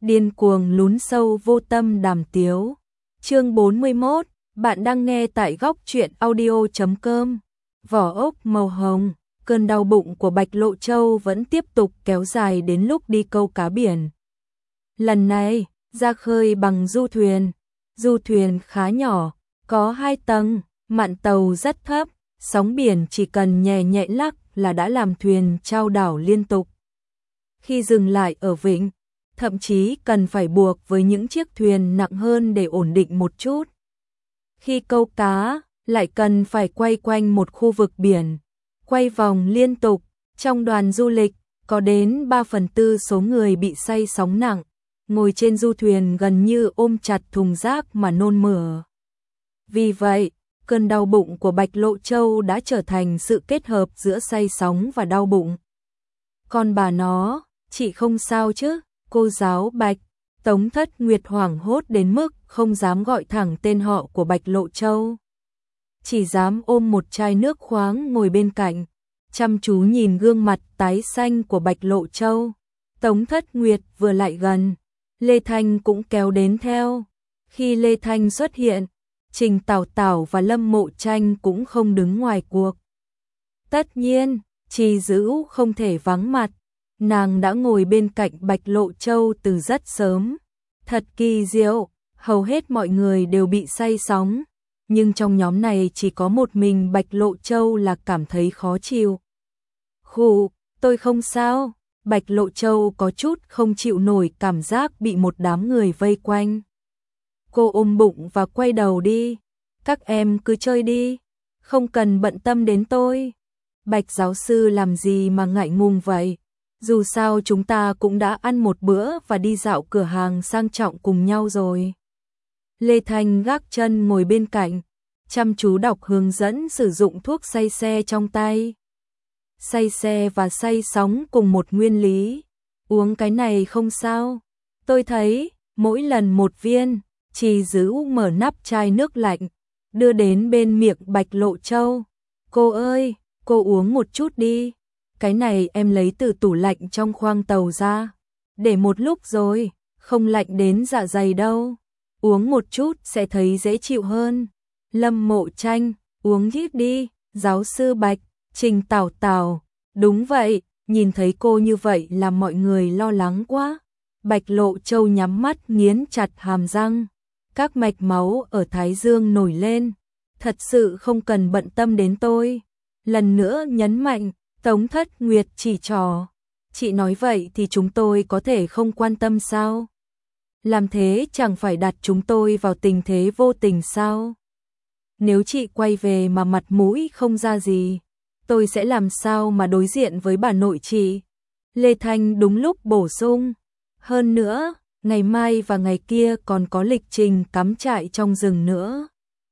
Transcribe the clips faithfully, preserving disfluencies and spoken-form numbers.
điên cuồng lún sâu vô tâm đàm tiếu. Chương bốn mươi mốt, bạn đang nghe tại góc truyện audio chấm com. Vỏ ốc màu hồng, cơn đau bụng của Bạch Lộ Châu vẫn tiếp tục kéo dài đến lúc đi câu cá biển. Lần này, ra khơi bằng du thuyền. Du thuyền khá nhỏ, có hai tầng, mạn tàu rất thấp, sóng biển chỉ cần nhẹ nhẹ lắc là đã làm thuyền chao đảo liên tục. Khi dừng lại ở vịnh, thậm chí cần phải buộc với những chiếc thuyền nặng hơn để ổn định một chút. Khi câu cá, lại cần phải quay quanh một khu vực biển, quay vòng liên tục. Trong đoàn du lịch, có đến ba phần tư số người bị say sóng nặng, ngồi trên du thuyền gần như ôm chặt thùng rác mà nôn mửa. Vì vậy, cơn đau bụng của Bạch Lộ Châu đã trở thành sự kết hợp giữa say sóng và đau bụng. Còn bà nó, chị không sao chứ? Cô giáo Bạch. Tống Thất Nguyệt hoảng hốt đến mức không dám gọi thẳng tên họ của Bạch Lộ Châu. Chỉ dám ôm một chai nước khoáng ngồi bên cạnh, chăm chú nhìn gương mặt tái xanh của Bạch Lộ Châu. Tống Thất Nguyệt vừa lại gần, Lê Thanh cũng kéo đến theo. Khi Lê Thanh xuất hiện, Trình Tảo Tảo và Lâm Mộ Tranh cũng không đứng ngoài cuộc. Tất nhiên, Trì Dữ không thể vắng mặt. Nàng đã ngồi bên cạnh Bạch Lộ Châu từ rất sớm. Thật kỳ diệu, hầu hết mọi người đều bị say sóng, nhưng trong nhóm này chỉ có một mình Bạch Lộ Châu là cảm thấy khó chịu. Khụ, tôi không sao. Bạch Lộ Châu có chút không chịu nổi cảm giác bị một đám người vây quanh. Cô ôm bụng và quay đầu đi. Các em cứ chơi đi, không cần bận tâm đến tôi. Bạch giáo sư làm gì mà ngại ngùng vậy? Dù sao chúng ta cũng đã ăn một bữa và đi dạo cửa hàng sang trọng cùng nhau rồi. Lê Thanh gác chân ngồi bên cạnh, chăm chú đọc hướng dẫn sử dụng thuốc say xe trong tay. Say xe và say sóng cùng một nguyên lý. Uống cái này không sao. Tôi thấy, mỗi lần một viên. Trì Dữ mở nắp chai nước lạnh, đưa đến bên miệng Bạch Lộ Châu. Cô ơi, cô uống một chút đi. Cái này em lấy từ tủ lạnh trong khoang tàu ra. Để một lúc rồi, không lạnh đến dạ dày đâu. Uống một chút sẽ thấy dễ chịu hơn. Lâm Mộ Tranh, uống ít đi. Giáo sư Bạch. Trình Tảo Tảo, đúng vậy, nhìn thấy cô như vậy làm mọi người lo lắng quá. Bạch Lộ Châu nhắm mắt nghiến chặt hàm răng. Các mạch máu ở thái dương nổi lên. Thật sự không cần bận tâm đến tôi. Lần nữa nhấn mạnh, Tống Thất Nguyệt chỉ trò. Chị nói vậy thì chúng tôi có thể không quan tâm sao? Làm thế chẳng phải đặt chúng tôi vào tình thế vô tình sao? Nếu chị quay về mà mặt mũi không ra gì, tôi sẽ làm sao mà đối diện với bà nội chị? Lê Thanh đúng lúc bổ sung. Hơn nữa, ngày mai và ngày kia còn có lịch trình cắm trại trong rừng nữa.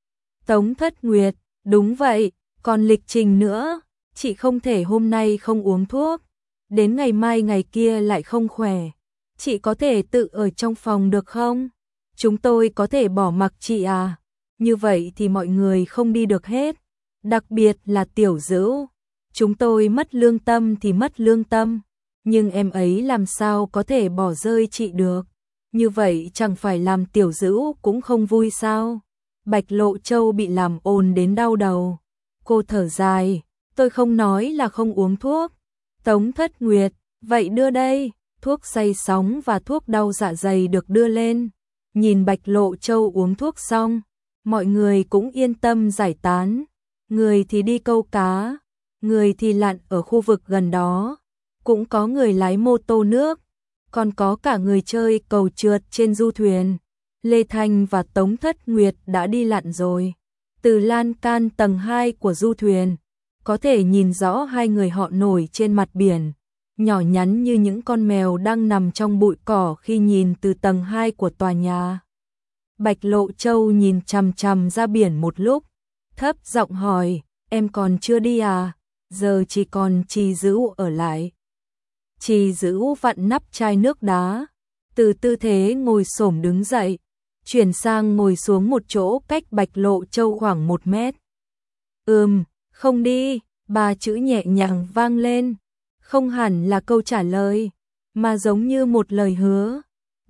Tống Thất Nguyệt, đúng vậy, còn lịch trình nữa. Chị không thể hôm nay không uống thuốc, đến ngày mai ngày kia lại không khỏe. Chị có thể tự ở trong phòng được không? Chúng tôi có thể bỏ mặc chị à? Như vậy thì mọi người không đi được hết. Đặc biệt là Tiểu Dữ. Chúng tôi mất lương tâm thì mất lương tâm. Nhưng em ấy làm sao có thể bỏ rơi chị được? Như vậy chẳng phải làm Tiểu Dữ cũng không vui sao? Bạch Lộ Châu bị làm ồn đến đau đầu. Cô thở dài. Tôi không nói là không uống thuốc. Tống Thất Nguyệt, vậy đưa đây. Thuốc say sóng và thuốc đau dạ dày được đưa lên. Nhìn Bạch Lộ Châu uống thuốc xong, mọi người cũng yên tâm giải tán. Người thì đi câu cá, người thì lặn ở khu vực gần đó. Cũng có người lái mô tô nước, còn có cả người chơi cầu trượt trên du thuyền. Lê Thanh và Tống Thất Nguyệt đã đi lặn rồi. Từ lan can tầng hai của du thuyền, có thể nhìn rõ hai người họ nổi trên mặt biển, nhỏ nhắn như những con mèo đang nằm trong bụi cỏ khi nhìn từ tầng hai của tòa nhà. Bạch Lộ Châu nhìn chằm chằm ra biển một lúc, thấp giọng hỏi, em còn chưa đi à? Giờ chỉ còn Trì Dữ ở lại. Trì Dữ vặn nắp chai nước đá, từ tư thế ngồi xổm đứng dậy, chuyển sang ngồi xuống một chỗ cách Bạch Lộ Châu khoảng một mét. Ừm, không đi, ba chữ nhẹ nhàng vang lên, không hẳn là câu trả lời, mà giống như một lời hứa.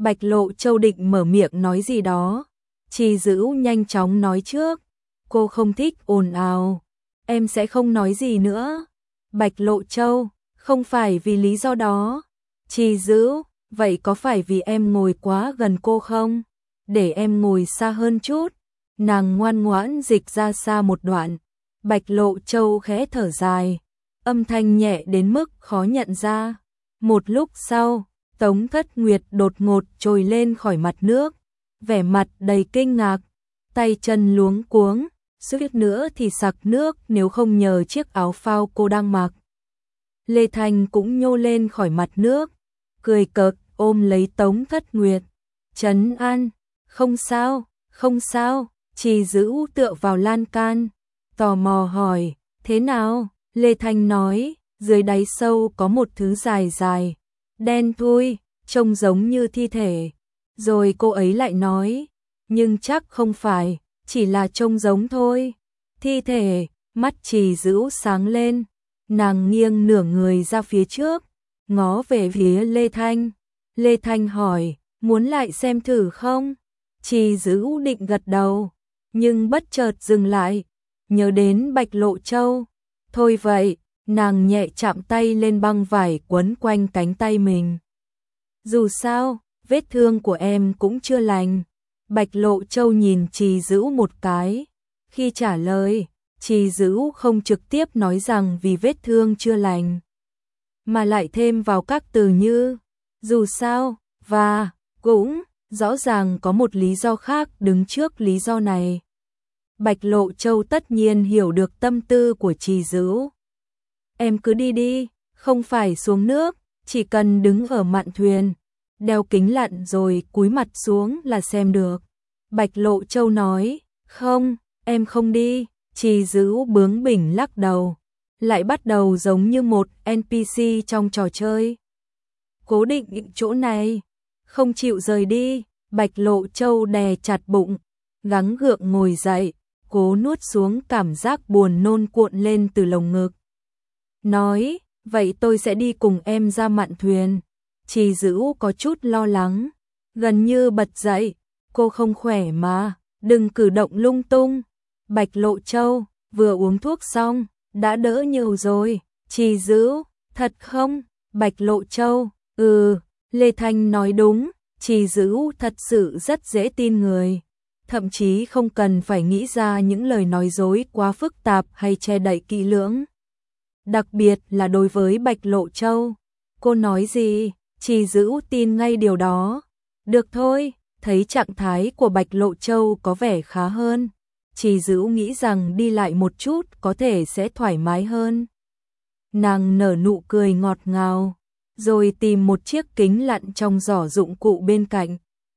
Bạch Lộ Châu định mở miệng nói gì đó. Trì Dữ nhanh chóng nói trước. Cô không thích ồn ào. Em sẽ không nói gì nữa. Bạch Lộ Châu, không phải vì lý do đó. Trì Dữ, vậy có phải vì em ngồi quá gần cô không? Để em ngồi xa hơn chút. Nàng ngoan ngoãn dịch ra xa một đoạn. Bạch Lộ Châu khẽ thở dài. Âm thanh nhẹ đến mức khó nhận ra. Một lúc sau, Tống Thất Nguyệt đột ngột trồi lên khỏi mặt nước. Vẻ mặt đầy kinh ngạc. Tay chân luống cuống. Suýt nữa thì sặc nước nếu không nhờ chiếc áo phao cô đang mặc. Lê Thanh cũng nhô lên khỏi mặt nước. Cười cợt ôm lấy Tống Thất Nguyệt. Trấn an. Không sao, không sao. Trì Dữ tựa vào lan can. Tò mò hỏi. Thế nào? Lê Thanh nói. Dưới đáy sâu có một thứ dài dài. Đen thui, trông giống như thi thể. Rồi cô ấy lại nói. Nhưng chắc không phải. Chỉ là trông giống thôi. Thi thể. Mắt Trì Dữ sáng lên. Nàng nghiêng nửa người ra phía trước. Ngó về phía Lê Thanh. Lê Thanh hỏi. Muốn lại xem thử không? Trì Dữ định gật đầu. Nhưng bất chợt dừng lại. Nhớ đến Bạch Lộ Châu. Thôi vậy. Nàng nhẹ chạm tay lên băng vải quấn quanh cánh tay mình. Dù sao, vết thương của em cũng chưa lành. Bạch Lộ Châu nhìn Trì Dữ một cái. Khi trả lời, Trì Dữ không trực tiếp nói rằng vì vết thương chưa lành, mà lại thêm vào các từ như dù sao và cũng. Rõ ràng có một lý do khác đứng trước lý do này. Bạch Lộ Châu tất nhiên hiểu được tâm tư của Trì Dữ. Em cứ đi đi, không phải xuống nước, chỉ cần đứng ở mạn thuyền, đeo kính lặn rồi cúi mặt xuống là xem được. Bạch Lộ Châu nói. Không, em không đi. Trì Dữ bướng bỉnh lắc đầu. Lại bắt đầu giống như một en pê xê trong trò chơi. Cố định chỗ này, không chịu rời đi. Bạch Lộ Châu đè chặt bụng, gắng gượng ngồi dậy, cố nuốt xuống cảm giác buồn nôn cuộn lên từ lồng ngực. Nói, vậy tôi sẽ đi cùng em ra mạn thuyền. Trì Dữ có chút lo lắng, gần như bật dậy. Cô không khỏe mà, đừng cử động lung tung. Bạch Lộ Châu, vừa uống thuốc xong, đã đỡ nhiều rồi. Trì Dữ, thật không? Bạch Lộ Châu, ừ, Lê Thanh nói đúng. Trì Dữ thật sự rất dễ tin người. Thậm chí không cần phải nghĩ ra những lời nói dối quá phức tạp hay che đậy kỹ lưỡng. Đặc biệt là đối với Bạch Lộ Châu. Cô nói gì, Trì Dữ tin ngay điều đó. Được thôi, thấy trạng thái của Bạch Lộ Châu có vẻ khá hơn. Trì Dữ nghĩ rằng đi lại một chút có thể sẽ thoải mái hơn. Nàng nở nụ cười ngọt ngào, rồi tìm một chiếc kính lặn trong giỏ dụng cụ bên cạnh.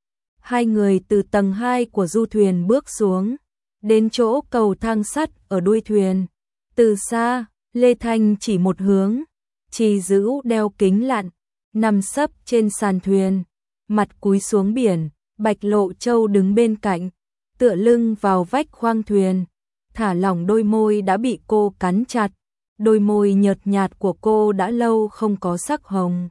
Hai người từ tầng hai của du thuyền bước xuống, đến chỗ cầu thang sắt ở đuôi thuyền. Từ xa, Lê Thanh chỉ một hướng. Trì Dữ đeo kính lặn, nằm sấp trên sàn thuyền, mặt cúi xuống biển. Bạch Lộ Châu đứng bên cạnh, tựa lưng vào vách khoang thuyền, thả lỏng đôi môi đã bị cô cắn chặt. Đôi môi nhợt nhạt của cô đã lâu không có sắc hồng.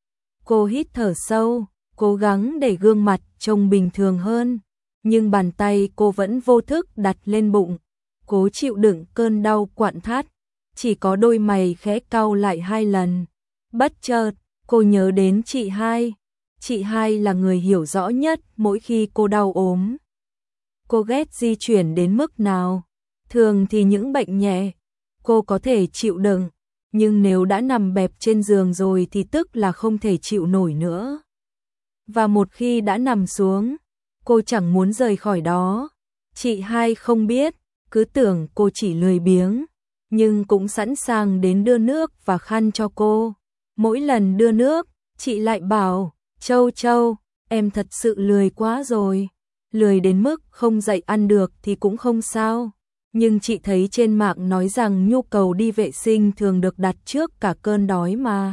Cô hít thở sâu, cố gắng để gương mặt trông bình thường hơn, nhưng bàn tay cô vẫn vô thức đặt lên bụng, cố chịu đựng cơn đau quặn thắt. Chỉ có đôi mày khẽ cau lại hai lần. Bất chợt, cô nhớ đến chị hai. Chị hai là người hiểu rõ nhất mỗi khi cô đau ốm. Cô ghét di chuyển đến mức nào? Thường thì những bệnh nhẹ, cô có thể chịu đựng, nhưng nếu đã nằm bẹp trên giường rồi thì tức là không thể chịu nổi nữa. Và một khi đã nằm xuống, cô chẳng muốn rời khỏi đó. Chị hai không biết, cứ tưởng cô chỉ lười biếng, nhưng cũng sẵn sàng đến đưa nước và khăn cho cô. Mỗi lần đưa nước, chị lại bảo, Châu Châu, em thật sự lười quá rồi. Lười đến mức không dậy ăn được thì cũng không sao. Nhưng chị thấy trên mạng nói rằng nhu cầu đi vệ sinh thường được đặt trước cả cơn đói mà.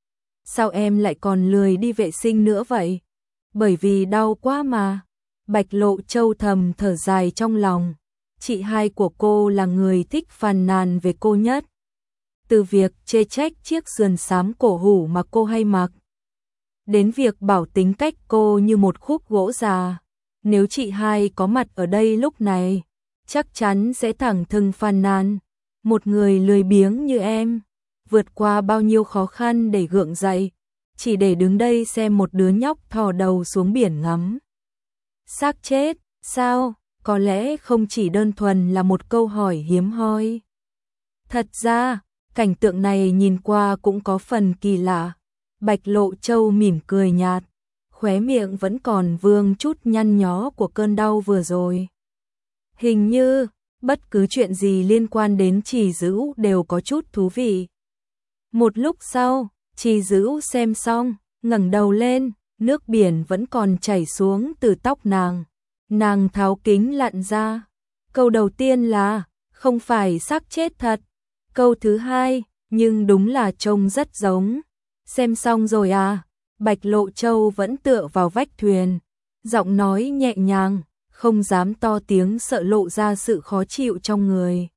Sao em lại còn lười đi vệ sinh nữa vậy? Bởi vì đau quá mà. Bạch Lộ Châu thầm thở dài trong lòng. Chị hai của cô là người thích phàn nàn về cô nhất. Từ việc chê trách chiếc sườn xám cổ hủ mà cô hay mặc, đến việc bảo tính cách cô như một khúc gỗ già. Nếu chị hai có mặt ở đây lúc này, chắc chắn sẽ thẳng thừng phàn nàn. Một người lười biếng như em, vượt qua bao nhiêu khó khăn để gượng dậy, chỉ để đứng đây xem một đứa nhóc thò đầu xuống biển ngắm xác chết, sao? Có lẽ không chỉ đơn thuần là một câu hỏi hiếm hoi. Thật ra, cảnh tượng này nhìn qua cũng có phần kỳ lạ. Bạch Lộ Châu mỉm cười nhạt, khóe miệng vẫn còn vương chút nhăn nhó của cơn đau vừa rồi. Hình như, bất cứ chuyện gì liên quan đến Trì Dữ đều có chút thú vị. Một lúc sau, Trì Dữ xem xong, ngẩng đầu lên, nước biển vẫn còn chảy xuống từ tóc nàng. Nàng tháo kính lặn ra. Câu đầu tiên là, không phải xác chết thật. Câu thứ hai, nhưng đúng là trông rất giống. Xem xong rồi à? Bạch Lộ Châu vẫn tựa vào vách thuyền, giọng nói nhẹ nhàng, không dám to tiếng sợ lộ ra sự khó chịu trong người.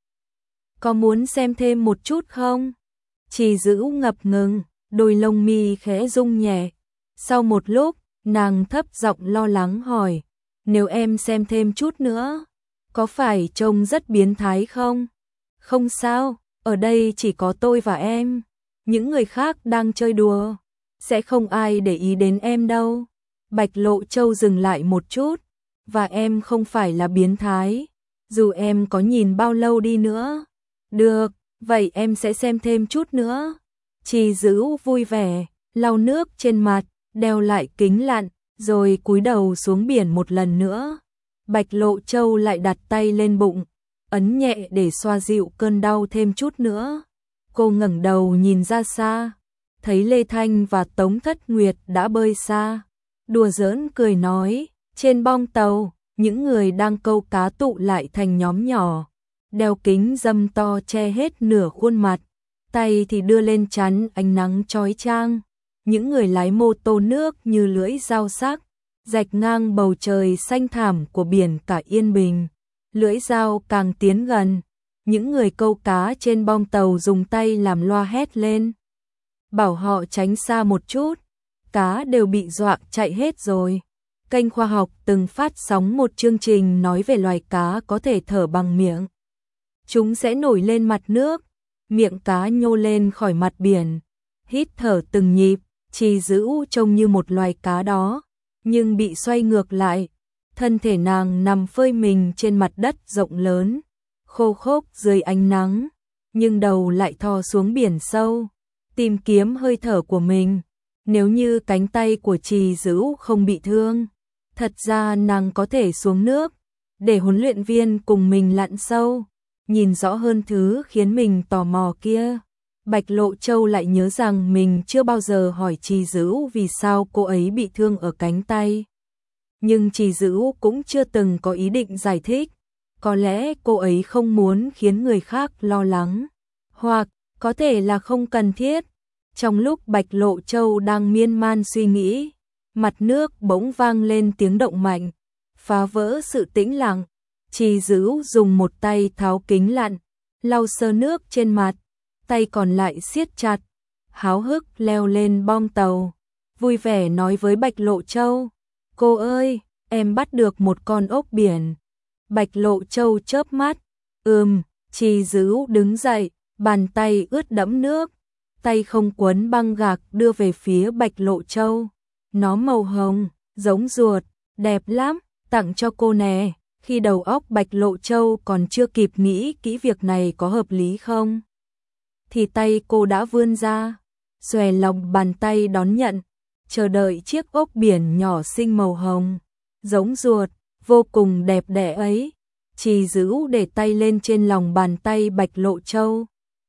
Có muốn xem thêm một chút không? Trì Dữ ngập ngừng, đôi lông mi khẽ rung nhẹ. Sau một lúc, nàng thấp giọng lo lắng hỏi, nếu em xem thêm chút nữa, có phải trông rất biến thái không? Không sao, ở đây chỉ có tôi và em, những người khác đang chơi đùa, sẽ không ai để ý đến em đâu. Bạch Lộ Châu dừng lại một chút, và em không phải là biến thái, dù em có nhìn bao lâu đi nữa. Được, vậy em sẽ xem thêm chút nữa. Trì Dữ vui vẻ, lau nước trên mặt, đeo lại kính lặn, rồi cúi đầu xuống biển một lần nữa. Bạch Lộ Châu lại đặt tay lên bụng, ấn nhẹ để xoa dịu cơn đau thêm chút nữa. Cô ngẩng đầu nhìn ra xa, thấy Lê Thanh và Tống Thất Nguyệt đã bơi xa. Đùa giỡn cười nói, trên bong tàu, những người đang câu cá tụ lại thành nhóm nhỏ, đeo kính râm to che hết nửa khuôn mặt, tay thì đưa lên chắn ánh nắng chói chang. Những người lái mô tô nước như lưỡi dao sắc, rạch ngang bầu trời xanh thẳm của biển cả Yên Bình. Lưỡi dao càng tiến gần, những người câu cá trên bong tàu dùng tay làm loa hét lên, bảo họ tránh xa một chút, cá đều bị dọa chạy hết rồi. Kênh khoa học từng phát sóng một chương trình nói về loài cá có thể thở bằng miệng. Chúng sẽ nổi lên mặt nước, miệng cá nhô lên khỏi mặt biển, hít thở từng nhịp. Trì Dữ trông như một loài cá đó, nhưng bị xoay ngược lại. Thân thể nàng nằm phơi mình trên mặt đất rộng lớn, khô khốc dưới ánh nắng, nhưng đầu lại thò xuống biển sâu, tìm kiếm hơi thở của mình. Nếu như cánh tay của Trì Dữ không bị thương, thật ra nàng có thể xuống nước, để huấn luyện viên cùng mình lặn sâu, nhìn rõ hơn thứ khiến mình tò mò kia. Bạch Lộ Châu lại nhớ rằng mình chưa bao giờ hỏi Trì Dữ vì sao cô ấy bị thương ở cánh tay. Nhưng Trì Dữ cũng chưa từng có ý định giải thích, có lẽ cô ấy không muốn khiến người khác lo lắng, hoặc có thể là không cần thiết. Trong lúc Bạch Lộ Châu đang miên man suy nghĩ, mặt nước bỗng vang lên tiếng động mạnh, phá vỡ sự tĩnh lặng. Trì Dữ dùng một tay tháo kính lặn, lau sơ nước trên mặt, tay còn lại siết chặt, háo hức leo lên bong tàu, vui vẻ nói với Bạch Lộ Châu, cô ơi, em bắt được một con ốc biển. Bạch Lộ Châu chớp mắt, ừm. Trì Dữ đứng dậy, bàn tay ướt đẫm nước, tay không quấn băng gạc đưa về phía Bạch Lộ Châu. Nó màu hồng, giống ruột, đẹp lắm, tặng cho cô nè. Khi đầu óc Bạch Lộ Châu còn chưa kịp nghĩ kỹ việc này có hợp lý không, thì tay cô đã vươn ra, xòe lòng bàn tay đón nhận, chờ đợi chiếc ốc biển nhỏ xinh màu hồng, giống ruột, vô cùng đẹp đẽ ấy. Trì Dữ để tay lên trên lòng bàn tay Bạch Lộ Châu,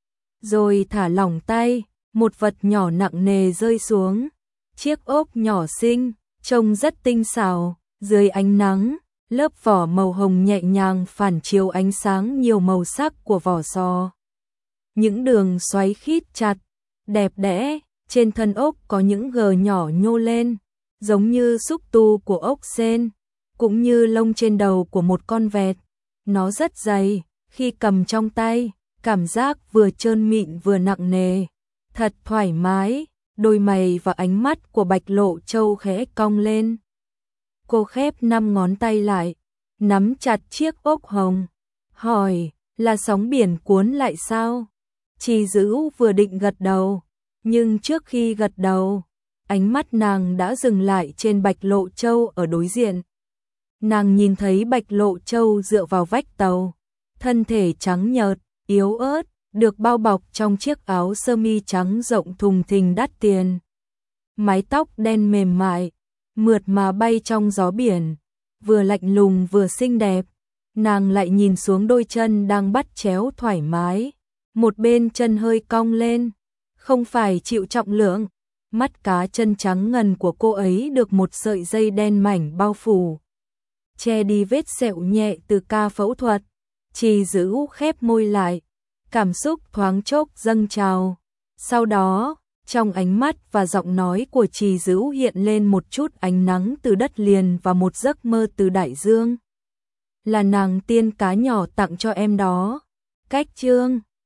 rồi thả lỏng tay, một vật nhỏ nặng nề rơi xuống. Chiếc ốc nhỏ xinh, trông rất tinh xảo, dưới ánh nắng, lớp vỏ màu hồng nhẹ nhàng phản chiếu ánh sáng nhiều màu sắc của vỏ sò. Những đường xoáy khít chặt, đẹp đẽ, trên thân ốc có những gờ nhỏ nhô lên, giống như xúc tu của ốc sên, cũng như lông trên đầu của một con vẹt. Nó rất dày, khi cầm trong tay, cảm giác vừa trơn mịn vừa nặng nề, thật thoải mái. đôi mày và ánh mắt của Bạch Lộ Châu khẽ cong lên. Cô khép năm ngón tay lại, nắm chặt chiếc ốc hồng, hỏi, là sóng biển cuốn lại sao? Trì Dữ vừa định gật đầu, nhưng trước khi gật đầu, ánh mắt nàng đã dừng lại trên Bạch Lộ Châu ở đối diện. Nàng nhìn thấy Bạch Lộ Châu dựa vào vách tàu, thân thể trắng nhợt, yếu ớt, được bao bọc trong chiếc áo sơ mi trắng rộng thùng thình đắt tiền. Mái tóc đen mềm mại, mượt mà bay trong gió biển, vừa lạnh lùng vừa xinh đẹp. Nàng lại nhìn xuống đôi chân đang bắt chéo thoải mái, một bên chân hơi cong lên, không phải chịu trọng lượng. Mắt cá chân trắng ngần của cô ấy được một sợi dây đen mảnh bao phủ, che đi vết sẹo nhẹ từ ca phẫu thuật. Trì Dữ khép môi lại, cảm xúc thoáng chốc dâng trào. Sau đó, trong ánh mắt và giọng nói của Trì Dữ hiện lên một chút ánh nắng từ đất liền và một giấc mơ từ đại dương. Là nàng tiên cá nhỏ tặng cho em đó. Cách chương